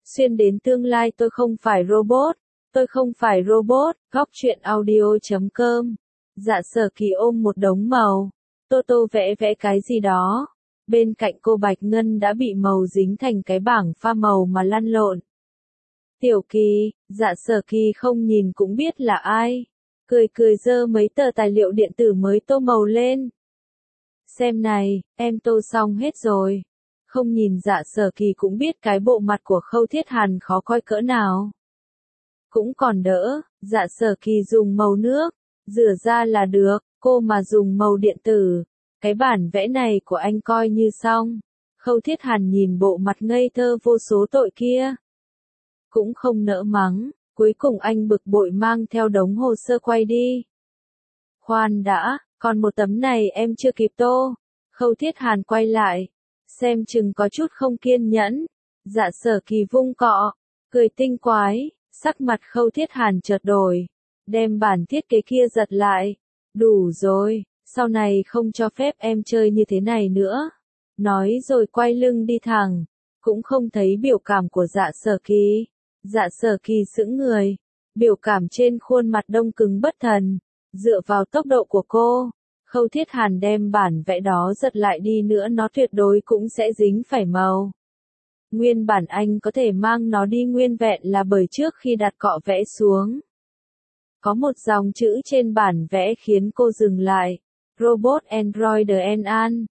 Xuyên đến tương lai tôi không phải robot. Tôi không phải robot. Góc truyện audio.com. Dạ Sở Kỳ ôm một đống màu. Tô Tô vẽ vẽ cái gì đó. Bên cạnh cô Bạch Ngân đã bị màu dính thành cái bảng pha màu mà lăn lộn. Tiểu Kỳ, Dạ Sở Kỳ không nhìn cũng biết là ai. Cười cười giơ mấy tờ tài liệu điện tử mới tô màu lên. Xem này, em tô xong hết rồi. Không nhìn Dạ Sở Kỳ cũng biết cái bộ mặt của Khâu Thiết Hàn khó coi cỡ nào. Cũng còn đỡ, Dạ Sở Kỳ dùng màu nước, rửa ra là được, cô mà dùng màu điện tử. Cái bản vẽ này của anh coi như xong. Khâu Thiết Hàn nhìn bộ mặt ngây thơ vô số tội kia. Cũng không nỡ mắng, cuối cùng anh bực bội mang theo đống hồ sơ quay đi. Khoan đã, còn một tấm này em chưa kịp tô. Khâu Thiết Hàn quay lại, xem chừng có chút không kiên nhẫn. Dạ Sở Kỳ vung cọ, cười tinh quái, sắc mặt Khâu Thiết Hàn chợt đổi, đem bản thiết kế kia giật lại. Đủ rồi, sau này không cho phép em chơi như thế này nữa. Nói rồi quay lưng đi thẳng, cũng không thấy biểu cảm của Dạ Sở Kỳ. Dạ Sở Kỳ sững người, biểu cảm trên khuôn mặt đông cứng bất thần. Dựa vào tốc độ của cô, Khâu Thiết Hàn đem bản vẽ đó giật lại đi nữa nó tuyệt đối cũng sẽ dính phải màu. Nguyên bản anh có thể mang nó đi nguyên vẹn là bởi trước khi đặt cọ vẽ xuống. Có một dòng chữ trên bản vẽ khiến cô dừng lại. Robot Android An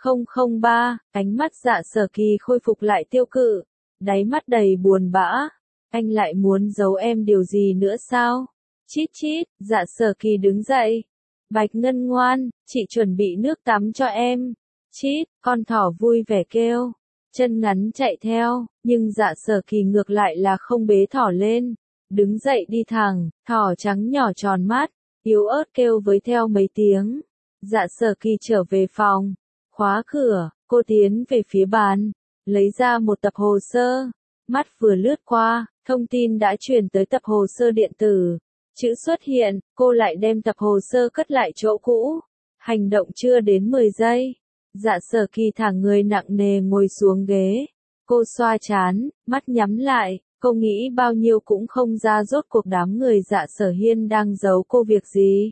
003, ánh mắt Dạ Sở Kỳ khôi phục lại tiêu cự, đáy mắt đầy buồn bã. Anh lại muốn giấu em điều gì nữa sao? Chít chít, Dạ Sở Kỳ đứng dậy. Bạch Ngân ngoan, chị chuẩn bị nước tắm cho em. Chít, con thỏ vui vẻ kêu. Chân ngắn chạy theo, nhưng Dạ Sở Kỳ ngược lại là không bế thỏ lên. Đứng dậy đi thẳng, thỏ trắng nhỏ tròn mắt, yếu ớt kêu với theo mấy tiếng. Dạ Sở Kỳ trở về phòng, khóa cửa, cô tiến về phía bàn, lấy ra một tập hồ sơ. Mắt vừa lướt qua, thông tin đã truyền tới tập hồ sơ điện tử. Chữ xuất hiện, cô lại đem tập hồ sơ cất lại chỗ cũ. Hành động chưa đến 10 giây. Dạ Sở Kỳ thả người nặng nề ngồi xuống ghế. Cô xoa trán, mắt nhắm lại, cô nghĩ bao nhiêu cũng không ra rốt cuộc đám người Dạ Sở Hiên đang giấu cô việc gì.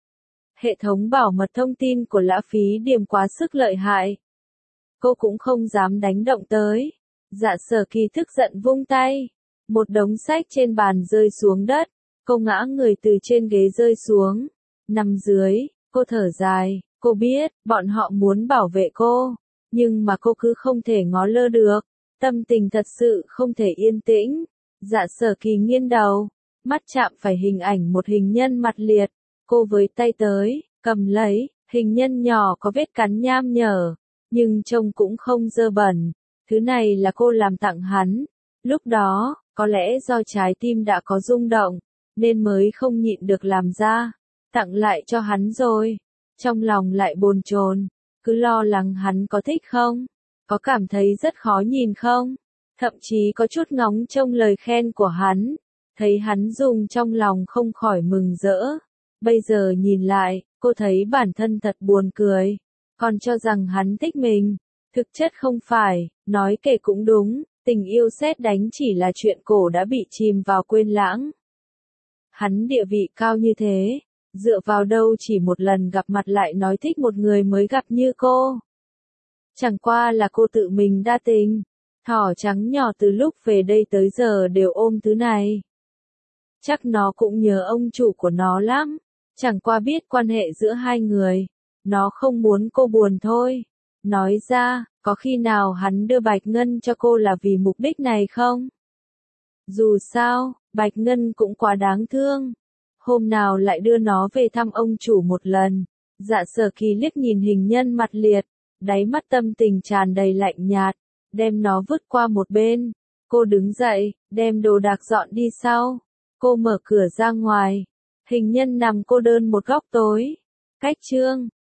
Hệ thống bảo mật thông tin của Lã Phí Điềm quá sức lợi hại. Cô cũng không dám đánh động tới. Dạ Sở Kỳ tức giận vung tay. Một đống sách trên bàn rơi xuống đất. Cô ngã người từ trên ghế rơi xuống. Nằm dưới, cô thở dài. Cô biết, bọn họ muốn bảo vệ cô. Nhưng mà cô cứ không thể ngó lơ được. Tâm tình thật sự không thể yên tĩnh. Dạ Sở Kỳ nghiêng đầu. Mắt chạm phải hình ảnh một hình nhân mặt liệt. Cô với tay tới, cầm lấy. Hình nhân nhỏ có vết cắn nham nhở. Nhưng trông cũng không dơ bẩn. Thứ này là cô làm tặng hắn. Lúc đó, có lẽ do trái tim đã có rung động, nên mới không nhịn được làm ra. Tặng lại cho hắn rồi. Trong lòng lại bồn chồn, cứ lo lắng hắn có thích không? Có cảm thấy rất khó nhìn không? Thậm chí có chút ngóng trông lời khen của hắn. Thấy hắn dùng trong lòng không khỏi mừng rỡ. Bây giờ nhìn lại, cô thấy bản thân thật buồn cười. Còn cho rằng hắn thích mình. Thực chất không phải, nói kể cũng đúng, tình yêu sét đánh chỉ là chuyện cổ đã bị chìm vào quên lãng. Hắn địa vị cao như thế, dựa vào đâu chỉ một lần gặp mặt lại nói thích một người mới gặp như cô. Chẳng qua là cô tự mình đa tình. Thỏ trắng nhỏ từ lúc về đây tới giờ đều ôm thứ này. Chắc nó cũng nhớ ông chủ của nó lắm. Chẳng qua biết quan hệ giữa hai người. Nó không muốn cô buồn thôi. Nói ra, có khi nào hắn đưa Bạch Ngân cho cô là vì mục đích này không? Dù sao, Bạch Ngân cũng quá đáng thương. Hôm nào lại đưa nó về thăm ông chủ một lần. Dạ Sở Kỳ liếc nhìn hình nhân mặt liệt, đáy mắt tâm tình tràn đầy lạnh nhạt, đem nó vứt qua một bên. Cô đứng dậy, đem đồ đạc dọn đi sau. Cô mở cửa ra ngoài. Hình nhân nằm cô đơn một góc tối. Cách chương